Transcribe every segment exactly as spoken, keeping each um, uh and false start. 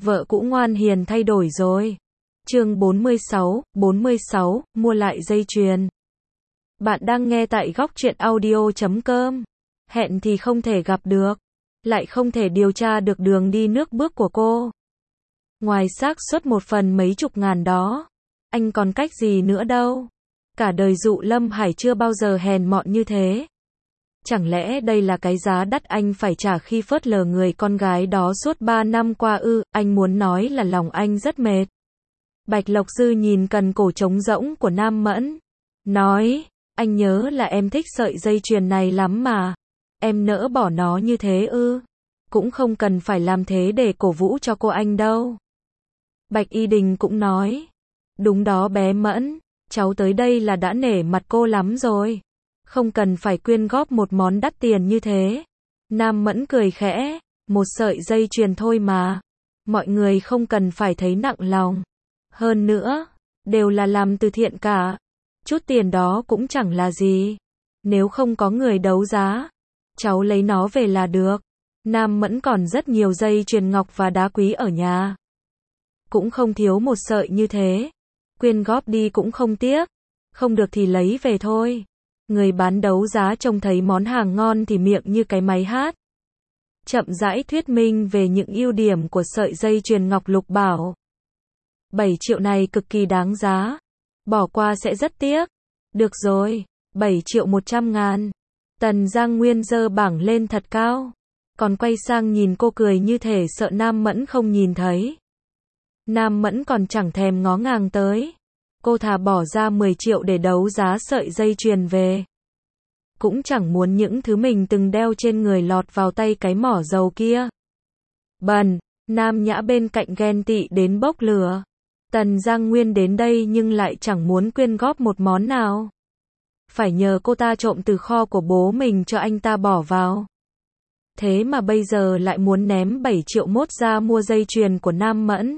Vợ cũ ngoan hiền thay đổi rồi. Chương bốn mươi sáu, bốn mươi sáu, mua lại dây chuyền. Bạn đang nghe tại góc truyện audio chấm com. Hẹn thì không thể gặp được, lại không thể điều tra được đường đi nước bước của cô. Ngoài xác suất một phần mấy chục ngàn đó, anh còn cách gì nữa đâu. Cả đời Dụ Lâm Hải chưa bao giờ hèn mọn như thế. Chẳng lẽ đây là cái giá đắt anh phải trả khi phớt lờ người con gái đó suốt ba năm qua ư? Anh muốn nói là lòng anh rất mệt. Bạch Lộc Dư nhìn cần cổ trống rỗng của Nam Mẫn, nói, anh nhớ là em thích sợi dây chuyền này lắm mà. Em nỡ bỏ nó như thế ư? Cũng không cần phải làm thế để cổ vũ cho cô anh đâu. Bạch Y Đình cũng nói, đúng đó bé Mẫn, cháu tới đây là đã nể mặt cô lắm rồi. Không cần phải quyên góp một món đắt tiền như thế. Nam Mẫn cười khẽ, một sợi dây chuyền thôi mà. Mọi người không cần phải thấy nặng lòng. Hơn nữa, đều là làm từ thiện cả. Chút tiền đó cũng chẳng là gì. Nếu không có người đấu giá, cháu lấy nó về là được. Nam Mẫn còn rất nhiều dây chuyền ngọc và đá quý ở nhà. Cũng không thiếu một sợi như thế. Quyên góp đi cũng không tiếc. Không được thì lấy về thôi. Người bán đấu giá trông thấy món hàng ngon thì miệng như cái máy hát. Chậm rãi thuyết minh về những ưu điểm của sợi dây chuyền ngọc lục bảo. bảy triệu này cực kỳ đáng giá. Bỏ qua sẽ rất tiếc. Được rồi, bảy triệu một trăm ngàn. Tần Giang Nguyên giơ bảng lên thật cao. Còn quay sang nhìn cô cười như thể sợ Nam Mẫn không nhìn thấy. Nam Mẫn còn chẳng thèm ngó ngàng tới. Cô thà bỏ ra mười triệu để đấu giá sợi dây chuyền về. Cũng chẳng muốn những thứ mình từng đeo trên người lọt vào tay cái mỏ dầu kia. Bần, Nam Nhã bên cạnh ghen tị đến bốc lửa. Tần Giang Nguyên đến đây nhưng lại chẳng muốn quyên góp một món nào. Phải nhờ cô ta trộm từ kho của bố mình cho anh ta bỏ vào. Thế mà bây giờ lại muốn ném bảy triệu mốt ra mua dây chuyền của Nam Mẫn.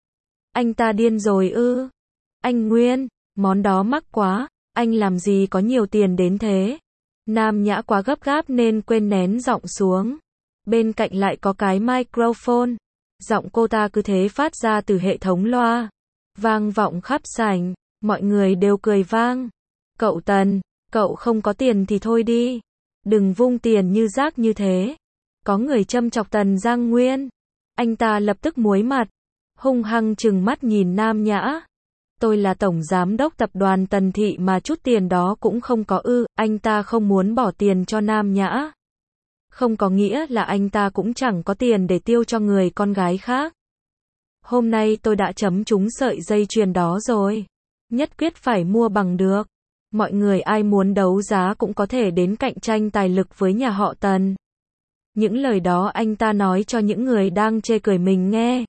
Anh ta điên rồi ư? Anh Nguyên, món đó mắc quá, anh làm gì có nhiều tiền đến thế? Nam Nhã quá gấp gáp nên quên nén giọng xuống. Bên cạnh lại có cái microphone. Giọng cô ta cứ thế phát ra từ hệ thống loa. Vang vọng khắp sảnh, mọi người đều cười vang. Cậu Tần, cậu không có tiền thì thôi đi. Đừng vung tiền như rác như thế. Có người châm chọc Tần Giang Nguyên. Anh ta lập tức muối mặt. Hung hăng trừng mắt nhìn Nam Nhã. Tôi là tổng giám đốc tập đoàn Tần Thị mà chút tiền đó cũng không có ư. Anh ta không muốn bỏ tiền cho Nam Nhã. Không có nghĩa là anh ta cũng chẳng có tiền để tiêu cho người con gái khác. Hôm nay tôi đã chấm trúng sợi dây chuyền đó rồi. Nhất quyết phải mua bằng được. Mọi người ai muốn đấu giá cũng có thể đến cạnh tranh tài lực với nhà họ Tần. Những lời đó anh ta nói cho những người đang chê cười mình nghe.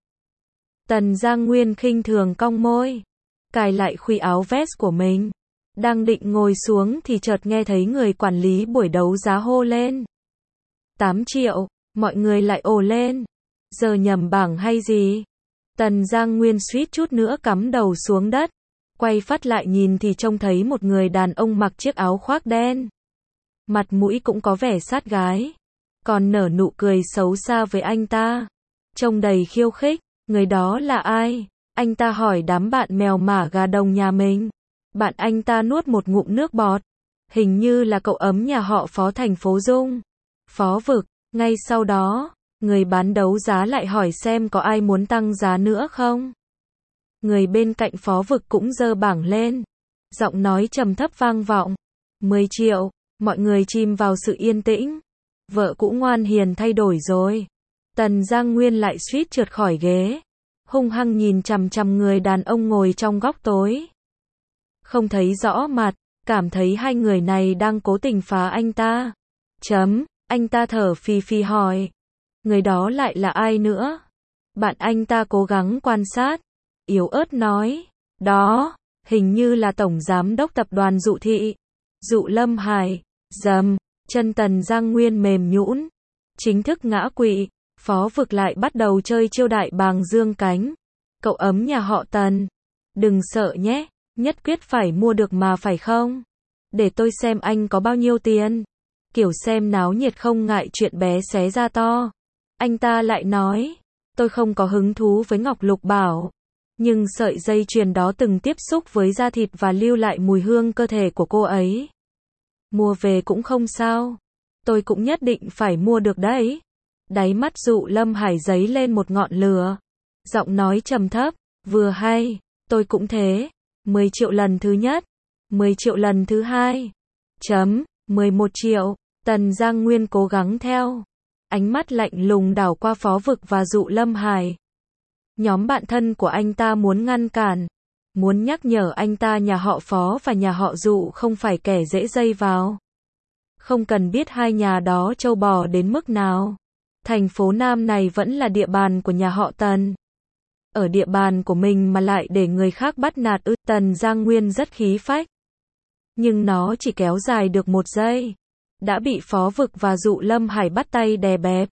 Tần Giang Nguyên khinh thường cong môi. Cài lại khuy áo vest của mình. Đang định ngồi xuống thì chợt nghe thấy người quản lý buổi đấu giá hô lên. tám triệu, mọi người lại ồ lên. Giờ nhầm bảng hay gì? Tần Giang Nguyên suýt chút nữa cắm đầu xuống đất. Quay phát lại nhìn thì trông thấy một người đàn ông mặc chiếc áo khoác đen. Mặt mũi cũng có vẻ sát gái. Còn nở nụ cười xấu xa với anh ta. Trông đầy khiêu khích. Người đó là ai? Anh ta hỏi đám bạn mèo mả gà đồng nhà mình. Bạn anh ta nuốt một ngụm nước bọt. Hình như là cậu ấm nhà họ Phó thành phố Dung. Phó Vực. Ngay sau đó, người bán đấu giá lại hỏi xem có ai muốn tăng giá nữa không. Người bên cạnh Phó Vực cũng giơ bảng lên. Giọng nói trầm thấp vang vọng. mười triệu. Mọi người chìm vào sự yên tĩnh. Vợ cũ ngoan hiền thay đổi rồi. Tần Giang Nguyên lại suýt trượt khỏi ghế. Hung hăng nhìn chằm chằm người đàn ông ngồi trong góc tối. Không thấy rõ mặt, cảm thấy hai người này đang cố tình phá anh ta. Chấm, anh ta thở phì phì hỏi. Người đó lại là ai nữa? Bạn anh ta cố gắng quan sát. Yếu ớt nói. Đó, hình như là tổng giám đốc tập đoàn Dụ Thị. Dụ Lâm Hải. Dầm, chân Tần Giang Nguyên mềm nhũn. Chính thức ngã quỵ. Phó Vực lại bắt đầu chơi chiêu đại bàng dương cánh. Cậu ấm nhà họ Tần. Đừng sợ nhé, nhất quyết phải mua được mà phải không? Để tôi xem anh có bao nhiêu tiền. Kiểu xem náo nhiệt không ngại chuyện bé xé ra to. Anh ta lại nói. Tôi không có hứng thú với ngọc lục bảo. Nhưng sợi dây chuyền đó từng tiếp xúc với da thịt và lưu lại mùi hương cơ thể của cô ấy. Mua về cũng không sao. Tôi cũng nhất định phải mua được đấy. Đáy mắt Dụ Lâm Hải dấy lên một ngọn lửa. Giọng nói trầm thấp, vừa hay, tôi cũng thế. mười triệu lần thứ nhất, mười triệu lần thứ hai. Chấm, mười một triệu. Tần Giang Nguyên cố gắng theo. Ánh mắt lạnh lùng đảo qua Phó Vực và Dụ Lâm Hải. Nhóm bạn thân của anh ta muốn ngăn cản. Muốn nhắc nhở anh ta nhà họ Phó và nhà họ Dụ không phải kẻ dễ dây vào. Không cần biết hai nhà đó trâu bò đến mức nào. Thành phố Nam này vẫn là địa bàn của nhà họ Tần. Ở địa bàn của mình mà lại để người khác bắt nạt ư. Tần Giang Nguyên rất khí phách. Nhưng nó chỉ kéo dài được một giây. Đã bị Phó Vực và Dụ Lâm Hải bắt tay đè bẹp.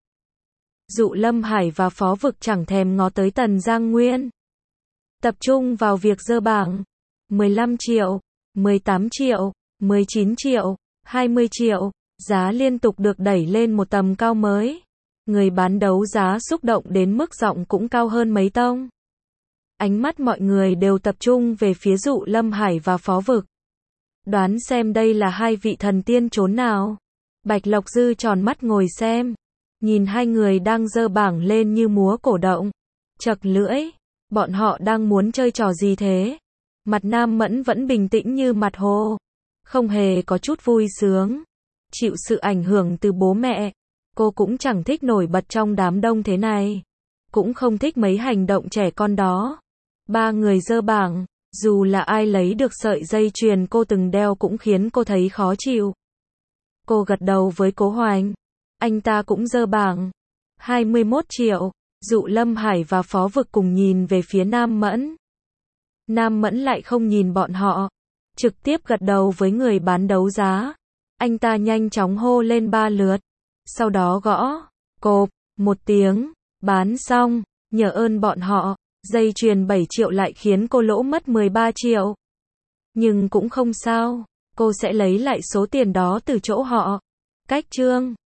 Dụ Lâm Hải và Phó Vực chẳng thèm ngó tới Tần Giang Nguyên. Tập trung vào việc dơ bảng. mười lăm triệu, mười tám triệu, mười chín triệu, hai mươi triệu. Giá liên tục được đẩy lên một tầm cao mới. Người bán đấu giá xúc động đến mức giọng cũng cao hơn mấy tông. Ánh mắt mọi người đều tập trung về phía Dụ Lâm Hải và Phó Vực. Đoán xem đây là hai vị thần tiên trốn nào. Bạch Lộc Dư tròn mắt ngồi xem. Nhìn hai người đang giơ bảng lên như múa cổ động. Chật lưỡi. Bọn họ đang muốn chơi trò gì thế? Mặt Nam Mẫn vẫn bình tĩnh như mặt hồ. Không hề có chút vui sướng. Chịu sự ảnh hưởng từ bố mẹ. Cô cũng chẳng thích nổi bật trong đám đông thế này. Cũng không thích mấy hành động trẻ con đó. Ba người giơ bảng. Dù là ai lấy được sợi dây chuyền cô từng đeo cũng khiến cô thấy khó chịu. Cô gật đầu với Cố Hoành. Anh ta cũng giơ bảng. hai mươi mốt triệu. Dụ Lâm Hải và Phó Vực cùng nhìn về phía Nam Mẫn. Nam Mẫn lại không nhìn bọn họ. Trực tiếp gật đầu với người bán đấu giá. Anh ta nhanh chóng hô lên ba lượt. Sau đó gõ. Cộp. Một tiếng. Bán xong. Nhờ ơn bọn họ. Dây chuyền bảy triệu lại khiến cô lỗ mất mười ba triệu. Nhưng cũng không sao. Cô sẽ lấy lại số tiền đó từ chỗ họ. Cách chương.